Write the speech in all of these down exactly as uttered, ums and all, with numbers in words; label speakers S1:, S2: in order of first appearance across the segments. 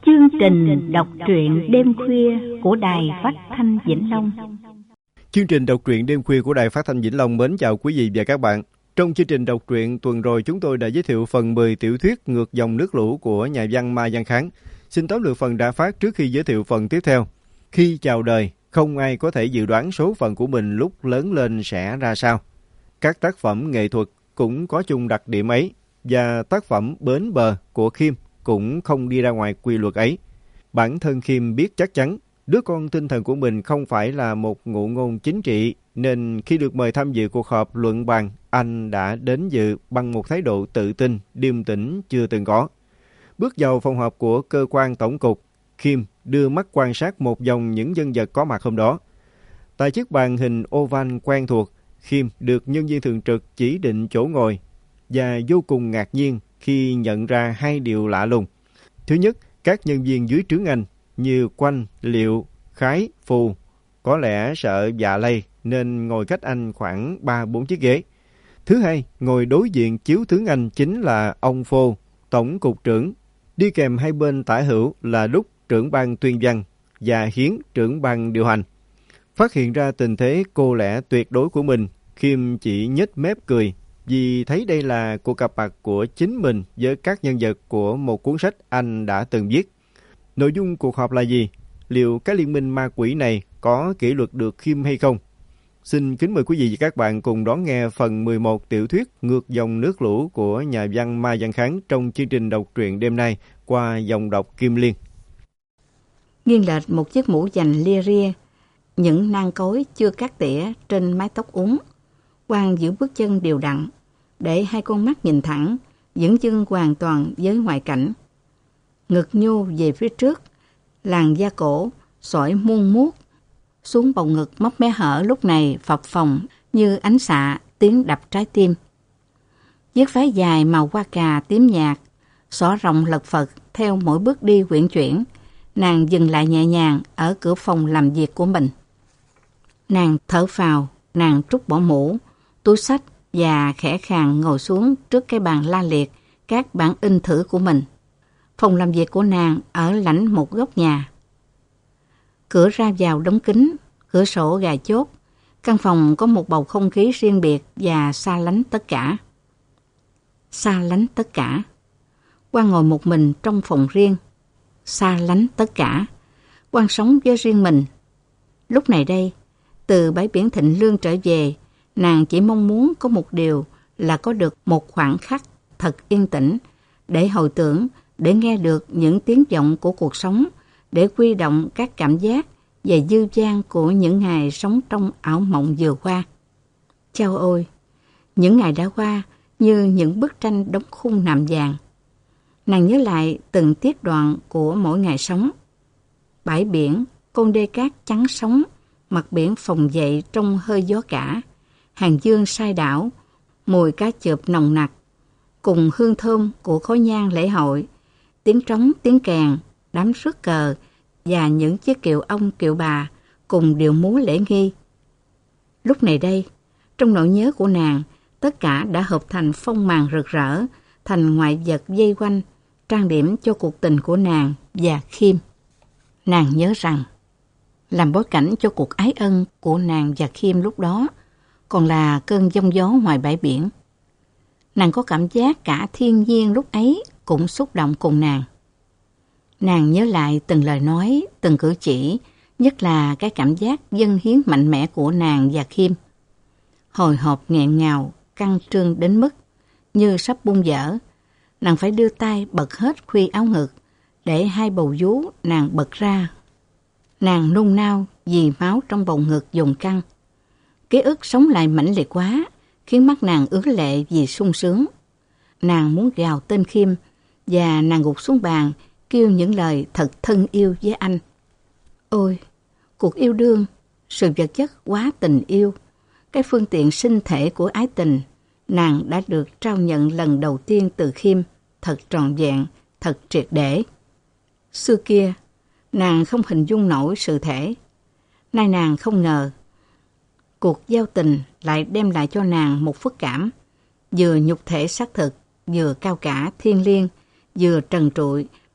S1: Chương trình đọc truyện đêm khuya của Đài Phát thanh Vĩnh Long.
S2: Chương trình đọc truyện đêm khuya của Đài Phát thanh Vĩnh Long mến chào quý vị và các bạn. Trong chương trình đọc truyện tuần rồi, chúng tôi đã giới thiệu phần mười tiểu thuyết Ngược dòng nước lũ của nhà văn Ma Văn Kháng. Xin tóm lược phần đã phát trước khi giới thiệu phần tiếp theo. Khi chào đời, không ai có thể dự đoán số phận của mình lúc lớn lên sẽ ra sao. Các tác phẩm nghệ thuật cũng có chung đặc điểm ấy, và tác phẩm Bến bờ của Khiêm cũng không đi ra ngoài quy luật ấy. Bản thân Khiêm biết chắc chắn đứa con tinh thần của mình không phải là một ngụ ngôn chính trị, nên khi được mời tham dự cuộc họp luận bàn, anh đã đến dự bằng một thái độ tự tin, điềm tĩnh chưa từng có. Bước vào phòng họp của cơ quan tổng cục, Khiêm đưa mắt quan sát một vòng những nhân vật có mặt hôm đó. Tại chiếc bàn hình oval quen thuộc, Khiêm được nhân viên thường trực chỉ định chỗ ngồi và vô cùng ngạc nhiên khi nhận ra hai điều lạ lùng. Thứ nhất, các nhân viên dưới trướng anh như Quanh, Liệu, Khái, Phù có lẽ sợ dạ lây nên ngồi cách anh khoảng ba bốn chiếc ghế. Thứ hai, ngồi đối diện chiếu tướng anh chính là ông Phô, tổng cục trưởng. Đi kèm hai bên tả hữu là Đúc, trưởng ban tuyên văn, và Hiến, trưởng ban điều hành. Phát hiện ra tình thế cô lẻ tuyệt đối của mình, Khiêm chỉ nhếch mép cười, vì thấy đây là cuộc gặp mặt của chính mình với các nhân vật của một cuốn sách anh đã từng viết. Nội dung cuộc họp là gì? Liệu cái liên minh ma quỷ này có kỷ luật được Khiêm hay không? Xin kính mời quý vị và các bạn cùng đón nghe phần mười một tiểu thuyết Ngược dòng nước lũ của nhà văn Ma Văn Kháng trong chương trình đọc truyện đêm nay qua dòng đọc Kim Liên.
S3: Nghiêng lệch một chiếc mũ dành lia ria, những nang cối chưa cắt tỉa trên mái tóc uốn. Quang giữ bước chân đều đặn, để hai con mắt nhìn thẳng, vững chân hoàn toàn với ngoại cảnh. Ngực nhô về phía trước, làn da cổ sỏi muôn muốt xuống bầu ngực móc mé hở lúc này phập phồng như ánh xạ tiếng đập trái tim. Chiếc váy dài màu hoa cà tím nhạt xõa rộng lật phật theo mỗi bước đi uyển chuyển. Nàng dừng lại nhẹ nhàng ở cửa phòng làm việc của mình. Nàng thở phào, nàng trút bỏ mũ, túi xách và khẽ khàng ngồi xuống trước cái bàn la liệt các bản in thử của mình. Phòng làm việc của nàng ở lãnh một góc nhà. Cửa ra vào đóng kín, cửa sổ gài chốt. Căn phòng có một bầu không khí riêng biệt và xa lánh tất cả. Xa lánh tất cả. Quang ngồi một mình trong phòng riêng. Xa lánh tất cả. Quang sống với riêng mình. Lúc này đây, từ bãi biển Thịnh Lương trở về, nàng chỉ mong muốn có một điều là có được một khoảng khắc thật yên tĩnh để hồi tưởng, để nghe được những tiếng vọng của cuộc sống, để quy động các cảm giác và dư dang của những ngày sống trong ảo mộng vừa qua. Chao ôi, những ngày đã qua như những bức tranh đóng khung nạm vàng. Nàng nhớ lại từng tiết đoạn của mỗi ngày sống. Bãi biển, con đê cát trắng sóng, mặt biển phồng dậy trong hơi gió cả, hàng dương sai đảo, mùi cá chợp nồng nặc, cùng hương thơm của khói nhang lễ hội, tiếng trống, tiếng kèn, đám rước cờ và những chiếc kiệu ông kiệu bà cùng điệu múa lễ nghi. Lúc này đây, trong nỗi nhớ của nàng, tất cả đã hợp thành phong màn rực rỡ, thành ngoại vật dây quanh, trang điểm cho cuộc tình của nàng và Khiêm. Nàng nhớ rằng, làm bối cảnh cho cuộc ái ân của nàng và Khiêm lúc đó, còn là cơn giông gió ngoài bãi biển. Nàng có cảm giác cả thiên nhiên lúc ấy cũng xúc động cùng nàng. Nàng nhớ lại từng lời nói, từng cử chỉ, nhất là cái cảm giác dâng hiến mạnh mẽ của nàng và Khiêm. Hồi hộp nghẹn ngào, căng trương đến mức như sắp bung vỡ. Nàng phải đưa tay bật hết khuy áo ngực, để hai bầu vú nàng bật ra. Nàng nôn nao vì máu trong bầu ngực dồn căng. Ký ức sống lại mãnh liệt quá, khiến mắt nàng ứa lệ vì sung sướng. Nàng muốn gào tên Khiêm, và nàng gục xuống bàn, kêu những lời thật thân yêu với anh. Ôi, cuộc yêu đương, sự vật chất quá tình yêu, cái phương tiện sinh thể của ái tình, nàng đã được trao nhận lần đầu tiên từ Khiêm, thật trọn vẹn, thật triệt để. Xưa kia, nàng không hình dung nổi sự thể. Nay nàng không ngờ, cuộc giao tình lại đem lại cho nàng một phức cảm, vừa nhục thể xác thực, vừa cao cả thiêng liêng, vừa trần trụi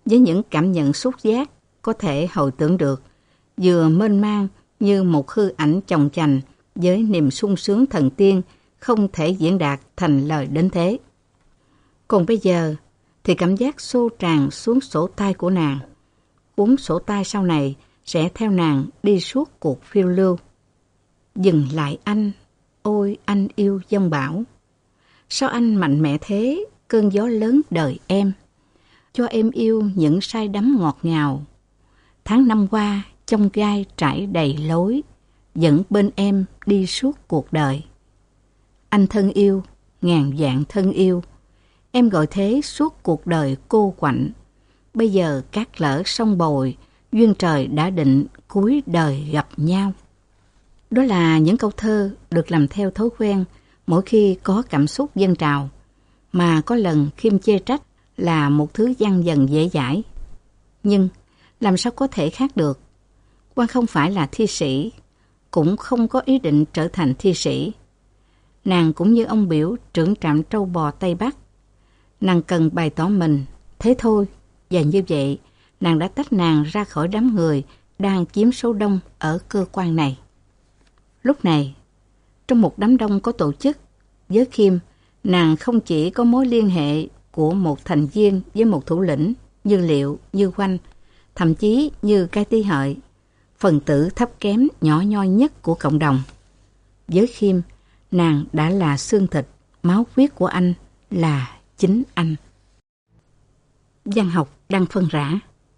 S3: với những cảm nhận xúc giác có thể hồi tưởng được, vừa mênh mang như một hư ảnh chồng chành với niềm sung sướng thần tiên không thể diễn đạt thành lời đến thế. Còn bây giờ thì cảm giác xô tràn xuống sổ tay của nàng. Cuốn sổ tay sau này sẽ theo nàng đi suốt cuộc phiêu lưu. Dừng lại anh, ôi anh yêu dông bão. Sao anh mạnh mẽ thế, cơn gió lớn đời em. Cho em yêu những say đắm ngọt ngào. Tháng năm qua, trong gai trải đầy lối, dẫn bên em đi suốt cuộc đời. Anh thân yêu, ngàn vạn thân yêu, em gọi thế suốt cuộc đời cô quạnh. Bây giờ cát lở sông bồi, duyên trời đã định cuối đời gặp nhau. Đó là những câu thơ được làm theo thói quen mỗi khi có cảm xúc dâng trào, mà có lần Khiêm chê trách là một thứ dang dần dễ dãi. Nhưng làm sao có thể khác được? Quang không phải là thi sĩ, cũng không có ý định trở thành thi sĩ. Nàng cũng như ông biểu trưởng trạm trâu bò Tây Bắc. Nàng cần bày tỏ mình, thế thôi. Và như vậy, nàng đã tách nàng ra khỏi đám người đang chiếm số đông ở cơ quan này. Lúc này, trong một đám đông có tổ chức, với Khiêm, nàng không chỉ có mối liên hệ của một thành viên với một thủ lĩnh như Liệu, như Oanh, thậm chí như Cái Tí Hợi, phần tử thấp kém nhỏ nhoi nhất của cộng đồng. Với Khiêm, nàng đã là xương thịt, máu huyết của anh, là chính anh. Văn học đang phân rã.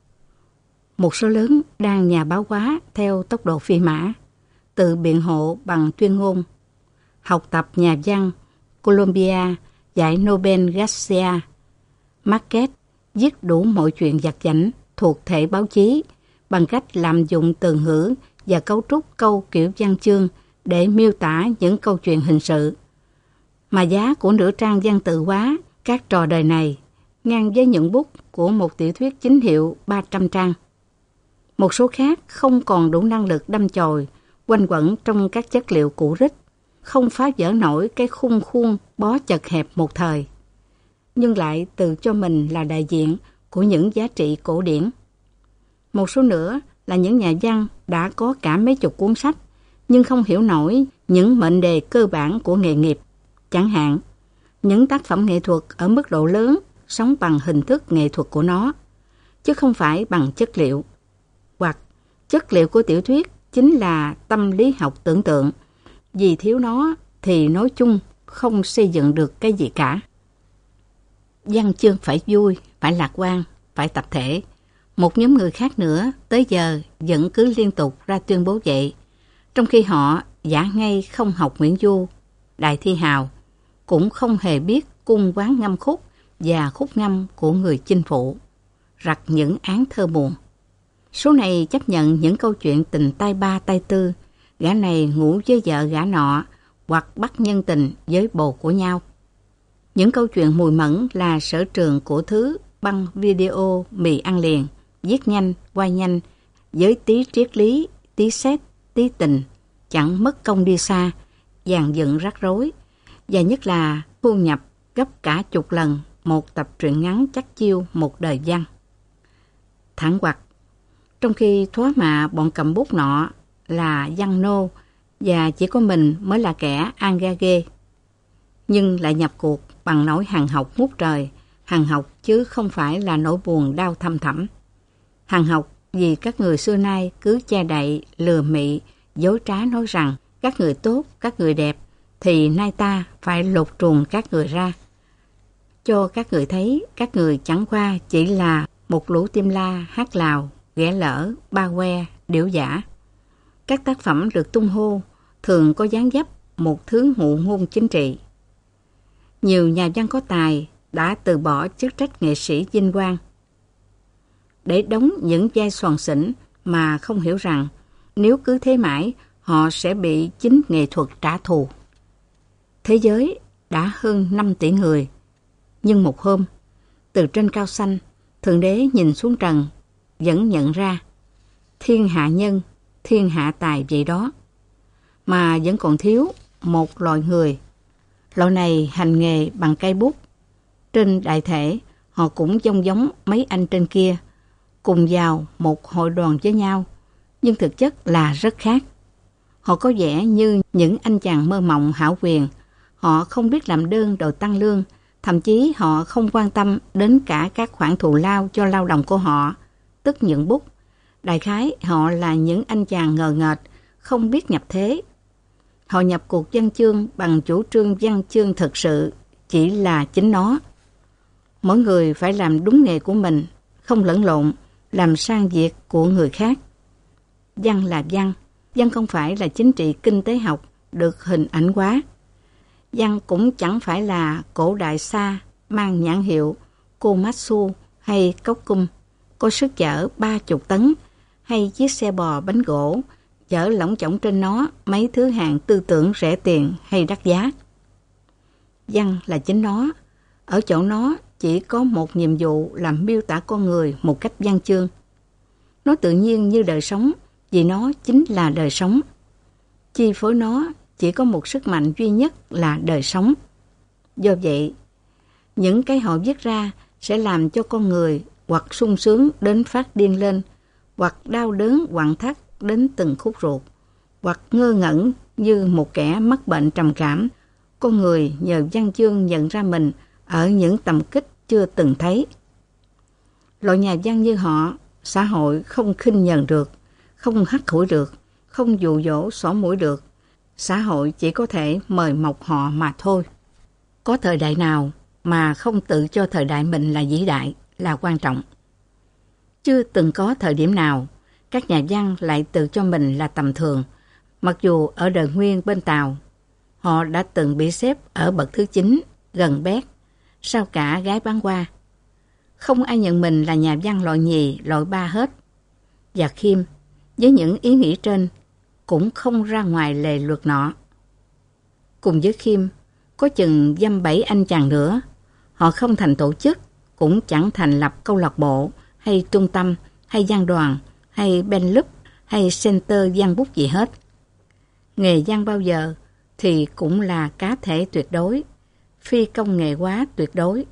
S3: Một số lớn đang nhà báo hóa theo tốc độ phi mã, tự biện hộ bằng tuyên ngôn. Học tập nhà văn Colombia, giải Nobel Garcia Marquez viết đủ mọi chuyện vặt vãnh thuộc thể báo chí bằng cách lạm dụng từ ngữ và cấu trúc câu kiểu văn chương để miêu tả những câu chuyện hình sự. Mà giá của nửa trang văn tự hóa các trò đời này ngang với những bút của một tiểu thuyết chính hiệu ba trăm trang. Một số khác không còn đủ năng lực đâm chồi, quanh quẩn trong các chất liệu cũ rích, không phá vỡ nổi cái khung khuôn bó chật hẹp một thời, nhưng lại tự cho mình là đại diện của những giá trị cổ điển. Một số nữa là những nhà văn đã có cả mấy chục cuốn sách, nhưng không hiểu nổi những mệnh đề cơ bản của nghề nghiệp. Chẳng hạn, những tác phẩm nghệ thuật ở mức độ lớn sống bằng hình thức nghệ thuật của nó, chứ không phải bằng chất liệu. Hoặc chất liệu của tiểu thuyết chính là tâm lý học tưởng tượng. Vì thiếu nó thì nói chung không xây dựng được cái gì cả. Văn chương phải vui, phải lạc quan, phải tập thể. Một nhóm người khác nữa tới giờ vẫn cứ liên tục ra tuyên bố vậy, trong khi họ giả ngay không học Nguyễn Du, Đại Thi Hào, cũng không hề biết cung quán ngâm khúc và khúc ngâm của người chinh phụ, rặt những án thơ buồn. Số này chấp nhận những câu chuyện tình tay ba tay tư, gã này ngủ với vợ gã nọ, hoặc bắt nhân tình với bồ của nhau. Những câu chuyện mùi mẫn là sở trường của thứ băng video mì ăn liền, viết nhanh, quay nhanh, với tí triết lý, tí xét, tí tình, chẳng mất công đi xa, dàn dựng rắc rối, và nhất là thu nhập gấp cả chục lần một tập truyện ngắn chắc chiêu một đời văn. Thẳng hoặc, trong khi thoá mạ bọn cầm bút nọ là văn nô và chỉ có mình mới là kẻ engage, nhưng lại nhập cuộc bằng nỗi hằn học ngút trời, hằn học chứ không phải là nỗi buồn đau thâm thẳm. Hằn học vì các người xưa nay cứ che đậy, lừa mị, dối trá nói rằng các người tốt, các người đẹp, thì nay ta phải lột truồng các người ra, cho các người thấy các người chẳng qua chỉ là một lũ tim la, hát lào, ghẻ lỡ, ba que, điểu giả. Các tác phẩm được tung hô thường có dáng dấp một thứ ngụ ngôn chính trị. Nhiều nhà văn có tài đã từ bỏ chức trách nghệ sĩ vinh quang để đóng những vai xoàn xỉnh mà không hiểu rằng nếu cứ thế mãi họ sẽ bị chính nghệ thuật trả thù. Thế giới đã hơn năm tỷ người, nhưng một hôm, từ trên cao xanh, Thượng Đế nhìn xuống trần, vẫn nhận ra thiên hạ nhân, thiên hạ tài vậy đó, mà vẫn còn thiếu một loại người. Loại này hành nghề bằng cây bút. Trên đại thể, Họ cũng trông giống mấy anh trên kia, cùng vào một hội đoàn với nhau, nhưng thực chất là rất khác. Họ có vẻ như những anh chàng mơ mộng hão quyền. Họ không biết làm đơn đòi tăng lương, thậm chí họ không quan tâm đến cả các khoản thù lao cho lao động của họ, tức nhuận bút. Đại khái họ là những anh chàng ngờ nghệch, không biết nhập thế. Họ nhập cuộc văn chương bằng chủ trương văn chương thực sự chỉ là chính nó. Mỗi người phải làm đúng nghề của mình, không lẫn lộn, làm sang việc của người khác. Văn là văn, văn không phải là chính trị kinh tế học được hình ảnh hóa. Văn cũng chẳng phải là cổ đại xa mang nhãn hiệu Komatsu hay cốc cung, có sức chở ba chục tấn, hay chiếc xe bò bánh gỗ chở lỏng chỏng trên nó mấy thứ hàng tư tưởng rẻ tiền hay đắt giá. Văn là chính nó, ở chỗ nó chỉ có một nhiệm vụ làm miêu tả con người một cách văn chương. Nó tự nhiên như đời sống, vì nó chính là đời sống. Chi phối nó chỉ có một sức mạnh duy nhất là đời sống. Do vậy, những cái họ viết ra sẽ làm cho con người hoặc sung sướng đến phát điên lên, hoặc đau đớn quặn thắt đến từng khúc ruột, hoặc ngơ ngẩn như một kẻ mắc bệnh trầm cảm. Con người nhờ văn chương nhận ra mình ở những tầm kích chưa từng thấy. Loại nhà văn như họ, xã hội không khinh nhờn được, không hắt hủi được, không dụ dỗ xỏ mũi được. Xã hội chỉ có thể mời mọc họ mà thôi. Có thời đại nào mà không tự cho thời đại mình là vĩ đại, là quan trọng. Chưa từng có thời điểm nào các nhà văn lại tự cho mình là tầm thường, mặc dù ở đời Nguyên bên Tàu, họ đã từng bị xếp ở bậc thứ chín, gần bét, sau cả gái bán hoa. Không ai nhận mình là nhà văn loại nhì, loại ba hết. Và Khiêm, với những ý nghĩ trên, cũng không ra ngoài lề luật nọ. Cùng với Khiêm, có chừng dăm bảy anh chàng nữa. Họ không thành tổ chức, cũng chẳng thành lập câu lạc bộ, hay trung tâm, hay văn đoàn, hay ben club, hay center văn bút gì hết. Nghề văn bao giờ thì cũng là cá thể tuyệt đối, phi công nghệ hóa tuyệt đối.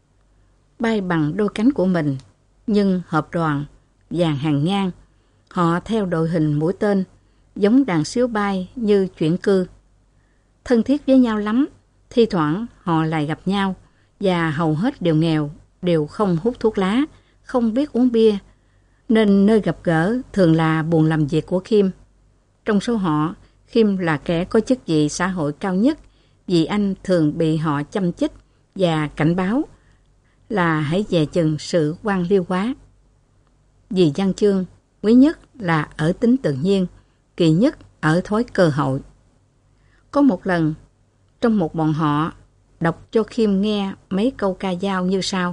S3: Bay bằng đôi cánh của mình, nhưng hợp đoàn, dàn hàng ngang, họ theo đội hình mũi tên, giống đàn xíu bay như chuyển cư. Thân thiết với nhau lắm, thi thoảng họ lại gặp nhau, và hầu hết đều nghèo, đều không hút thuốc lá, không biết uống bia, nên nơi gặp gỡ thường là buồng làm việc của Khiêm. Trong số họ, Khiêm là kẻ có chức vị xã hội cao nhất, vì anh thường bị họ châm chích và cảnh báo là hãy dè chừng sự quan liêu quá. Vì văn chương, quý nhất là ở tính tự nhiên, kỳ nhất ở thói cơ hội. Có một lần, trong một bọn họ, đọc cho Khiêm nghe mấy câu ca dao như sau.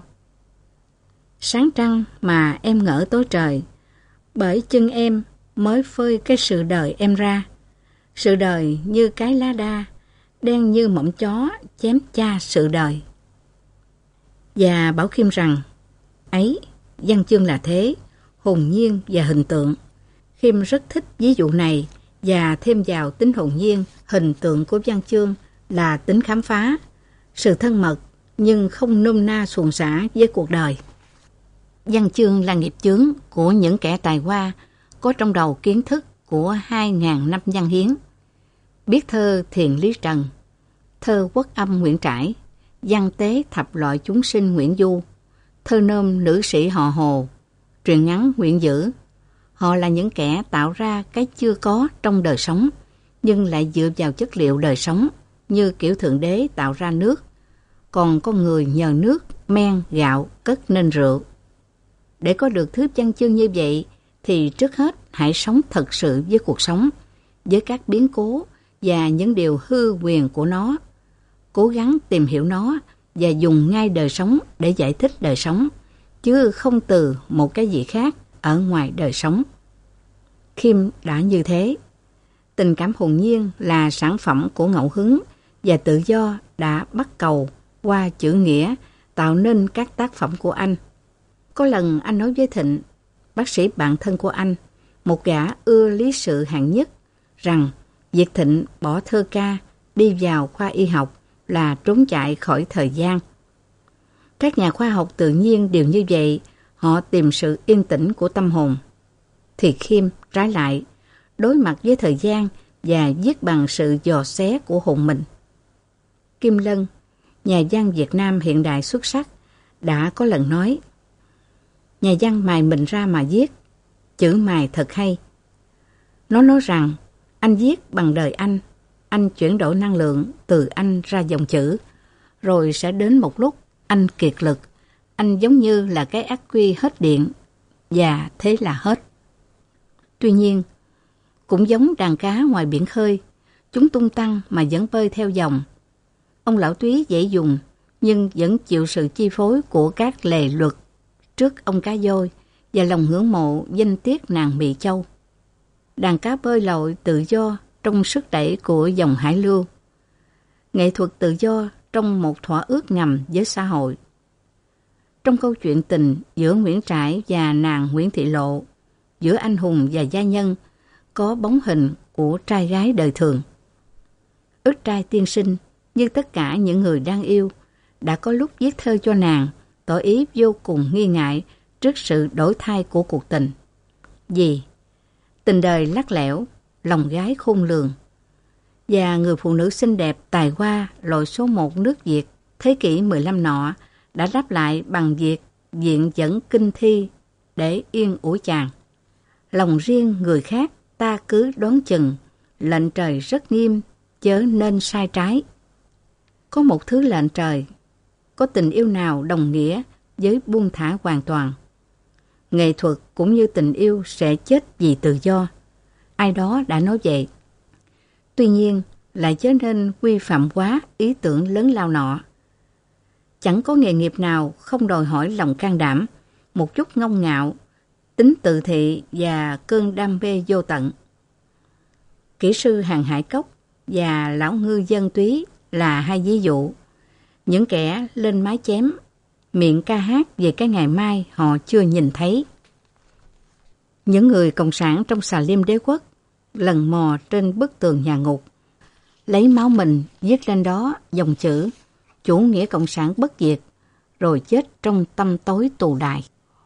S3: Sáng trăng mà em ngỡ tối trời, bởi chân em mới phơi cái sự đời em ra. Sự đời như cái lá đa, đen như mỏng chó chém cha sự đời. Và bảo Khiêm rằng, ấy, văn chương là thế, hồn nhiên và hình tượng. Khiêm rất thích ví dụ này, và thêm vào tính hồn nhiên, hình tượng của văn chương là tính khám phá, sự thân mật nhưng không nôm na xuồng xả với cuộc đời. Văn chương là nghiệp chướng của những kẻ tài hoa có trong đầu kiến thức của hai ngàn năm văn hiến. Biết thơ Thiền Lý Trần, thơ Quốc Âm Nguyễn Trãi, văn tế thập loại chúng sinh Nguyễn Du, thơ nôm nữ sĩ họ Hồ, truyện ngắn Nguyễn Dữ. Họ là những kẻ tạo ra cái chưa có trong đời sống, nhưng lại dựa vào chất liệu đời sống, như kiểu Thượng Đế tạo ra nước, còn con người nhờ nước, men, gạo cất nên rượu. Để có được thứ văn chương như vậy, thì trước hết hãy sống thật sự với cuộc sống, với các biến cố và những điều hư quyền của nó. Cố gắng tìm hiểu nó và dùng ngay đời sống để giải thích đời sống, chứ không từ một cái gì khác ở ngoài đời sống. Khiêm đã như thế. Tình cảm hồn nhiên là sản phẩm của ngẫu hứng và tự do đã bắt cầu qua chữ nghĩa tạo nên các tác phẩm của anh. Có lần anh nói với Thịnh, bác sĩ bạn thân của anh, một gã ưa lý sự hạng nhất, rằng việc Thịnh bỏ thơ ca đi vào khoa y học là trốn chạy khỏi thời gian. Các nhà khoa học tự nhiên đều như vậy, họ tìm sự yên tĩnh của tâm hồn. Thì Khiêm, trái lại, đối mặt với thời gian và viết bằng sự dò xé của hồn mình. Kim Lân, nhà văn Việt Nam hiện đại xuất sắc, đã có lần nói: nhà văn mài mình ra mà viết, chữ mài thật hay. Nó nói rằng anh viết bằng đời anh, anh chuyển đổi năng lượng từ anh ra dòng chữ, rồi sẽ đến một lúc anh kiệt lực, anh giống như là cái ắc quy hết điện, và thế là hết. Tuy nhiên, cũng giống đàn cá ngoài biển khơi, chúng tung tăng mà vẫn bơi theo dòng. Ông Lão Túy dễ dùng, nhưng vẫn chịu sự chi phối của các lề luật trước ông cá voi và lòng ngưỡng mộ danh tiết nàng Mị Châu. Đàn cá bơi lội tự do trong sức đẩy của dòng hải lưu. Nghệ thuật tự do trong một thỏa ước ngầm với xã hội. Trong câu chuyện tình giữa Nguyễn Trãi và nàng Nguyễn Thị Lộ, giữa anh hùng và gia nhân, có bóng hình của trai gái đời thường. Ức trai tiên sinh, như tất cả những người đang yêu, đã có lúc viết thơ cho nàng, tỏ ý vô cùng nghi ngại trước sự đổi thay của cuộc tình. Vì tình đời lắc lẻo, lòng gái khôn lường, và người phụ nữ xinh đẹp tài hoa loại số một nước Việt thế kỷ mười lăm nọ đã đáp lại bằng việc viện dẫn kinh thi để yên ủi chàng. Lòng riêng người khác ta cứ đoán chừng, lệnh trời rất nghiêm, chớ nên sai trái. Có một thứ lệnh trời, có tình yêu nào đồng nghĩa với buông thả hoàn toàn. Nghệ thuật cũng như tình yêu sẽ chết vì tự do. Ai đó đã nói vậy. Tuy nhiên, lại chớ nên quy phạm quá ý tưởng lớn lao nọ. Chẳng có nghề nghiệp nào không đòi hỏi lòng can đảm, một chút ngông ngạo, tính tự thị và cơn đam mê vô tận. Kỹ sư hàng hải cốc và lão ngư dân túy là hai ví dụ. Những kẻ lên mái chém, miệng ca hát về cái ngày mai họ chưa nhìn thấy. Những người cộng sản trong xà lim đế quốc lần mò trên bức tường nhà ngục, lấy máu mình viết lên đó dòng chữ chủ nghĩa cộng sản bất diệt, rồi chết trong tăm tối tù đài.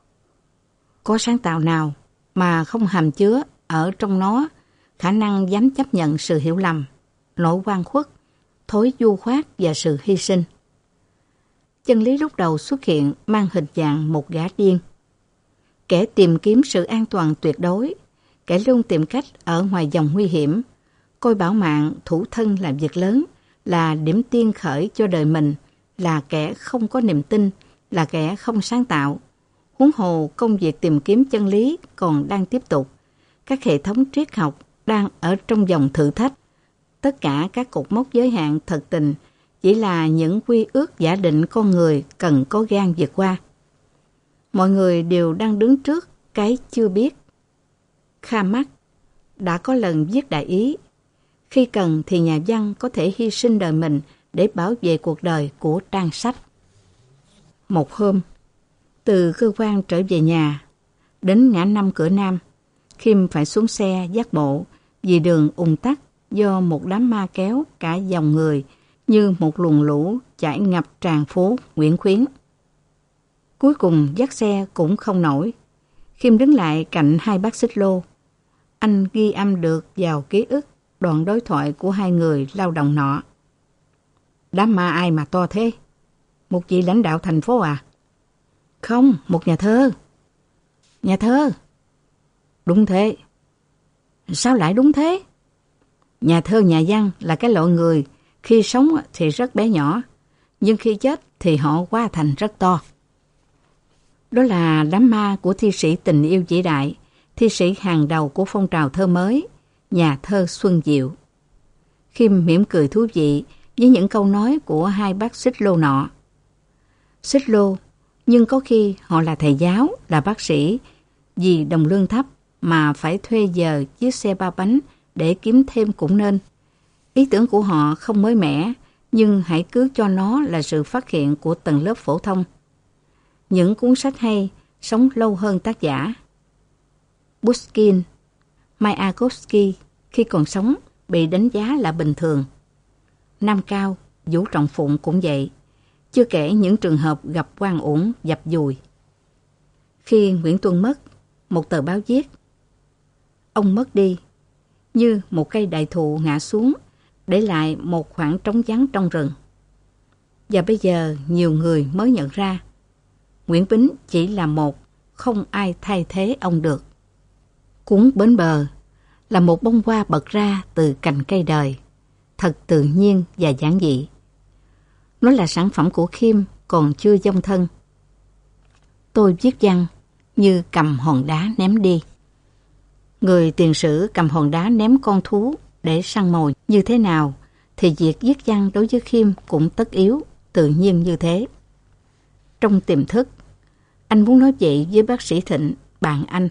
S3: Có sáng tạo nào mà không hàm chứa ở trong nó khả năng dám chấp nhận sự hiểu lầm, nỗi oan khuất, thối du khoát và sự hy sinh? Chân lý lúc đầu xuất hiện mang hình dạng một gã điên, kẻ tìm kiếm sự an toàn tuyệt đối, kẻ luôn tìm cách ở ngoài dòng nguy hiểm, coi bảo mạng thủ thân là việc lớn, là điểm tiên khởi cho đời mình, là kẻ không có niềm tin, là kẻ không sáng tạo. Huống hồ công việc tìm kiếm chân lý còn đang tiếp tục. Các hệ thống triết học đang ở trong dòng thử thách. Tất cả các cột mốc giới hạn thật tình chỉ là những quy ước giả định con người cần có gan vượt qua. Mọi người đều đang đứng trước cái chưa biết. Karl Marx đã có lần viết đại ý: khi cần thì nhà văn có thể hy sinh đời mình để bảo vệ cuộc đời của trang sách. Một hôm, từ cơ quan trở về nhà, đến ngã năm Cửa Nam, Khiêm phải xuống xe dắt bộ vì đường ùn tắc do một đám ma kéo cả dòng người như một luồng lũ chảy ngập tràn phố Nguyễn Khuyến. Cuối cùng dắt xe cũng không nổi. Khiêm đứng lại cạnh hai bác xích lô. Anh ghi âm được vào ký ức đoạn đối thoại của hai người lao động nọ. Đám ma ai mà to thế? Một vị lãnh đạo thành phố à? Không, một nhà thơ. Nhà thơ? Đúng thế. Sao lại đúng thế? Nhà thơ nhà văn là cái loại người khi sống thì rất bé nhỏ, nhưng khi chết thì họ hóa thành rất to. Đó là đám ma của thi sĩ tình yêu vĩ đại, thi sĩ hàng đầu của phong trào thơ mới, nhà thơ Xuân Diệu. Khiêm mỉm cười thú vị với những câu nói của hai bác xích lô nọ. Xích lô, nhưng có khi họ là thầy giáo, là bác sĩ, vì đồng lương thấp mà phải thuê giờ chiếc xe ba bánh để kiếm thêm cũng nên. Ý tưởng của họ không mới mẻ, nhưng hãy cứ cho nó là sự phát hiện của tầng lớp phổ thông. Những cuốn sách hay sống lâu hơn tác giả. Pushkin, Mayakovsky khi còn sống bị đánh giá là bình thường. Nam Cao, Vũ Trọng Phụng cũng vậy. chưa kể những trường hợp gặp oan uổng dập dùi. Khi Nguyễn Tuân mất, một tờ báo viết: ông mất đi như một cây đại thụ ngã xuống, để lại một khoảng trống vắng trong rừng. Và bây giờ nhiều người mới nhận ra Nguyễn Bính chỉ là một, không ai thay thế ông được. Cuốn Bến Bờ là một bông hoa bật ra từ cành cây đời, thật tự nhiên và giản dị. Nó là sản phẩm của Khiêm còn chưa dông thân. Tôi viết văn như cầm hòn đá ném đi. Người tiền sử cầm hòn đá ném con thú để săn mồi như thế nào, thì việc viết văn đối với Khiêm cũng tất yếu, tự nhiên như thế. Trong tiềm thức, anh muốn nói vậy với bác sĩ Thịnh, bạn anh.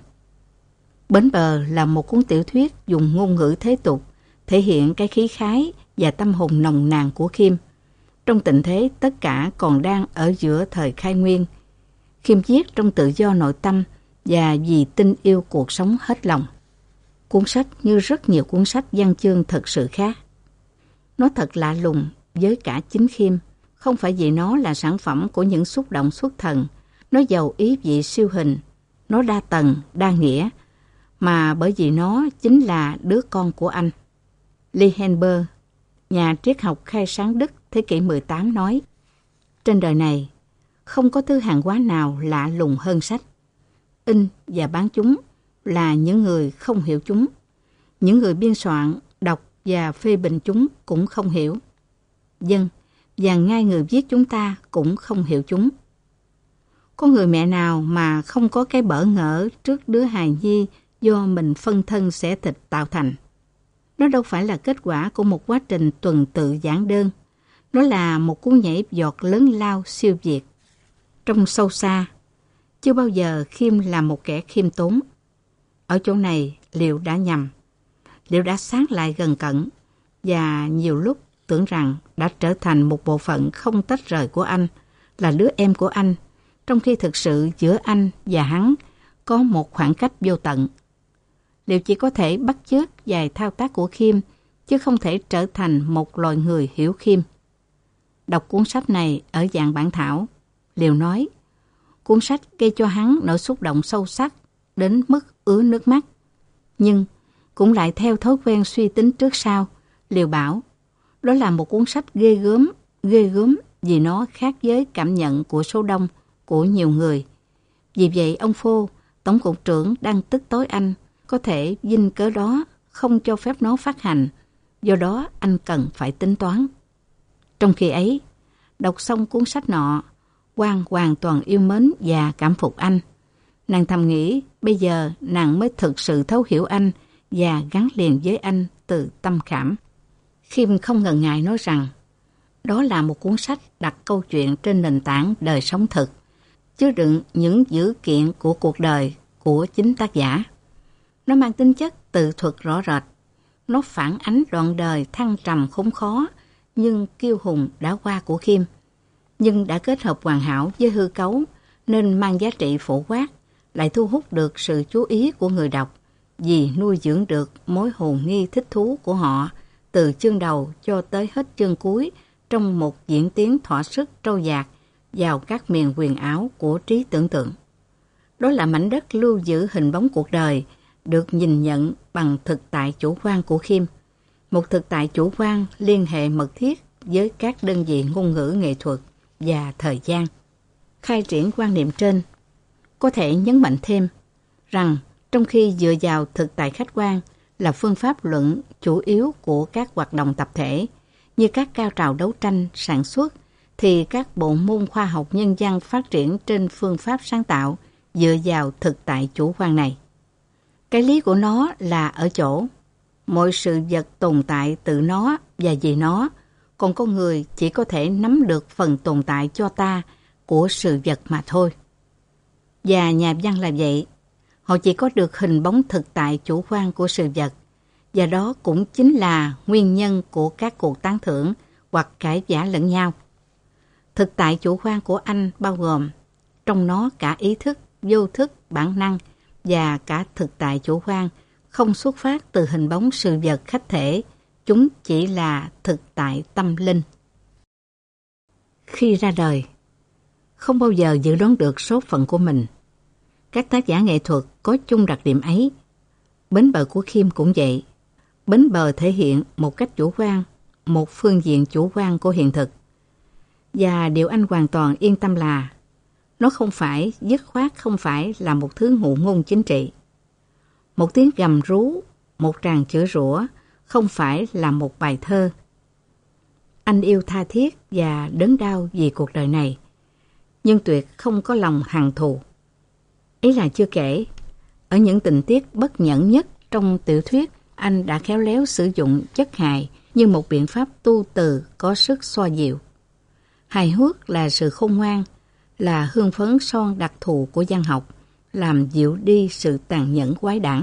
S3: Bến Bờ là một cuốn tiểu thuyết dùng ngôn ngữ thế tục, thể hiện cái khí khái và tâm hồn nồng nàn của Khiêm. Trong tình thế tất cả còn đang ở giữa thời khai nguyên, Khiêm viết trong tự do nội tâm và vì tin yêu cuộc sống hết lòng. Cuốn sách như rất nhiều cuốn sách văn chương thật sự khác. Nó thật lạ lùng với cả chính Khiêm, không phải vì nó là sản phẩm của những xúc động xuất thần, nó giàu ý vị siêu hình, nó đa tầng, đa nghĩa, mà bởi vì nó chính là đứa con của anh. Lihenberg, nhà triết học khai sáng Đức thế kỷ mười tám nói: trên đời này không có thứ hàng hóa nào lạ lùng hơn sách. In và bán chúng là những người không hiểu chúng. Những người biên soạn, đọc và phê bình chúng cũng không hiểu. Dân, và ngay người viết chúng ta cũng không hiểu chúng. Có người mẹ nào mà không có cái bỡ ngỡ trước đứa hài nhi do mình phân thân xẻ thịt tạo thành? Nó đâu phải là kết quả của một quá trình tuần tự giản đơn. Nó là một cú nhảy giọt lớn lao siêu việt. Trong sâu xa, chưa bao giờ Khiêm là một kẻ khiêm tốn. Ở chỗ này, Liệu đã nhầm. Liệu đã sát lại gần cận, và nhiều lúc tưởng rằng đã trở thành một bộ phận không tách rời của anh, là đứa em của anh, trong khi thực sự giữa anh và hắn có một khoảng cách vô tận. Liệu chỉ có thể bắt chước vài thao tác của Khiêm, chứ không thể trở thành một loài người hiểu Khiêm. Đọc cuốn sách này ở dạng bản thảo, Liệu nói, cuốn sách gây cho hắn nỗi xúc động sâu sắc đến mức ứa nước mắt. Nhưng cũng lại theo thói quen suy tính trước sau, Liệu bảo, đó là một cuốn sách ghê gớm, ghê gớm vì nó khác với cảm nhận của số đông, của nhiều người. Vì vậy ông Phô, Tổng cục trưởng đang tức tối anh, có thể vinh cớ đó không cho phép nó phát hành, do đó anh cần phải tính toán. Trong khi ấy, đọc xong cuốn sách nọ, Quang hoàn toàn yêu mến và cảm phục anh. Nàng thầm nghĩ bây giờ nàng mới thực sự thấu hiểu anh và gắn liền với anh từ tâm khảm. Khiêm không ngần ngại nói rằng đó là một cuốn sách đặt câu chuyện trên nền tảng đời sống thực, chứa đựng những dữ kiện của cuộc đời của chính tác giả. Nó mang tính chất tự thuật rõ rệt. Nó phản ánh đoạn đời thăng trầm khốn khó nhưng kiêu hùng đã qua của Khiêm, nhưng đã kết hợp hoàn hảo với hư cấu nên mang giá trị phổ quát, lại thu hút được sự chú ý của người đọc vì nuôi dưỡng được mối hồn nghi thích thú của họ từ chương đầu cho tới hết chương cuối trong một diễn tiến thỏa sức trâu dạt vào các miền huyền ảo của trí tưởng tượng. Đó là mảnh đất lưu giữ hình bóng cuộc đời được nhìn nhận bằng thực tại chủ quan của Khiêm, một thực tại chủ quan liên hệ mật thiết với các đơn vị ngôn ngữ nghệ thuật và thời gian. Khai triển quan niệm trên, có thể nhấn mạnh thêm rằng trong khi dựa vào thực tại khách quan là phương pháp luận chủ yếu của các hoạt động tập thể, như các cao trào đấu tranh, sản xuất, thì các bộ môn khoa học nhân văn phát triển trên phương pháp sáng tạo dựa vào thực tại chủ quan này. Cái lý của nó là ở chỗ mọi sự vật tồn tại từ nó và vì nó, còn con người chỉ có thể nắm được phần tồn tại cho ta của sự vật mà thôi. Và nhà văn là vậy, họ chỉ có được hình bóng thực tại chủ quan của sự vật, và đó cũng chính là nguyên nhân của các cuộc tán thưởng hoặc cãi vã lẫn nhau. Thực tại chủ quan của anh bao gồm trong nó cả ý thức, vô thức, bản năng và cả thực tại chủ quan không xuất phát từ hình bóng sự vật khách thể, chúng chỉ là thực tại tâm linh. khi ra đời, không bao giờ dự đoán được số phận của mình. Các tác giả nghệ thuật có chung đặc điểm ấy. Bến bờ của Khiêm cũng vậy. Bến bờ thể hiện một cách chủ quan, một phương diện chủ quan của hiện thực. Và điều anh hoàn toàn yên tâm là nó không phải, dứt khoát không phải là một thứ ngụ ngôn chính trị. Một tiếng gầm rú, một tràng chửi rủa không phải là một bài thơ. Anh yêu tha thiết và đớn đau vì cuộc đời này, nhưng tuyệt không có lòng hằn thù. Ấy là chưa kể, ở những tình tiết bất nhẫn nhất trong tiểu thuyết, anh đã khéo léo sử dụng chất hài như một biện pháp tu từ có sức xoa dịu. Hài hước là sự khôn ngoan, là hương phấn son đặc thù của văn học, làm dịu đi sự tàn nhẫn quái đản.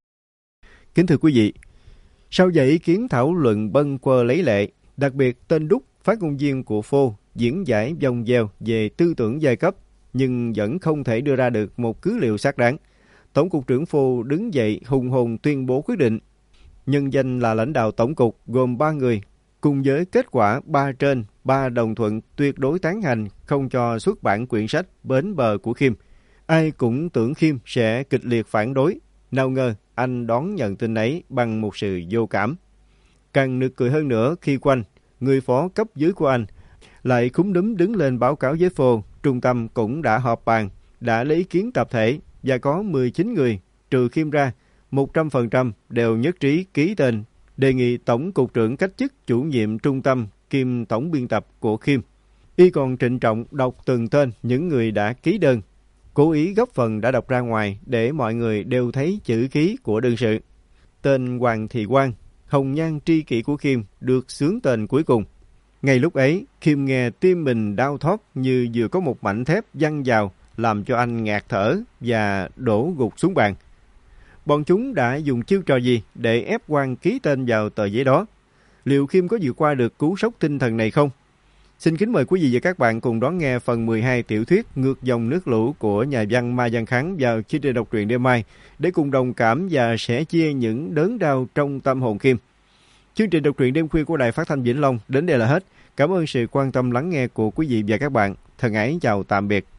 S2: Kính thưa quý vị, sau dãy ý kiến thảo luận bâng quơ lấy lệ, đặc biệt tên Đúc, phát ngôn viên của Phô, diễn giải vòng vèo về tư tưởng giai cấp, nhưng vẫn không thể đưa ra được một cứ liệu xác đáng. Tổng cục trưởng Phô đứng dậy hùng hồn tuyên bố quyết định. Nhân danh là lãnh đạo tổng cục gồm ba người, cùng với kết quả ba trên, ba đồng thuận tuyệt đối tán thành không cho xuất bản quyển sách Bến bờ của Khiêm. Ai cũng tưởng Khiêm sẽ kịch liệt phản đối. Nào ngờ anh đón nhận tin ấy bằng một sự vô cảm. Càng nực cười hơn nữa khi Quanh, người phó cấp dưới của anh, lại cúm núm đứng lên báo cáo với Phô. Trung tâm cũng đã họp bàn, đã lấy ý kiến tập thể và có mười chín người, trừ Khiêm ra, một trăm phần trăm đều nhất trí ký tên đề nghị tổng cục trưởng cách chức chủ nhiệm trung tâm kiêm tổng biên tập của Khiêm. Y còn trịnh trọng đọc từng tên những người đã ký đơn, cố ý góp phần đã đọc ra ngoài để mọi người đều thấy chữ ký của đương sự. Tên Hoàng Thị Quang, hồng nhan tri kỷ của Khiêm, được xướng tên cuối cùng. Ngay lúc ấy, Khiêm nghe tim mình đau thót như vừa có một mảnh thép văng vào, làm cho anh ngạt thở và đổ gục xuống bàn. Bọn chúng đã dùng chiêu trò gì để ép Quang ký tên vào tờ giấy đó? Liệu Khiêm có vượt qua được cú sốc tinh thần này không? Xin kính mời quý vị và các bạn cùng đón nghe phần mười hai tiểu thuyết Ngược dòng nước lũ của nhà văn Mai Văn Kháng vào chương trình đọc truyện đêm mai để cùng đồng cảm và sẻ chia những đớn đau trong tâm hồn Khiêm. Chương trình đọc truyện đêm khuya của Đài Phát thanh Vĩnh Long đến đây là hết. Cảm ơn sự quan tâm lắng nghe của quý vị và các bạn. Thân ái chào tạm biệt.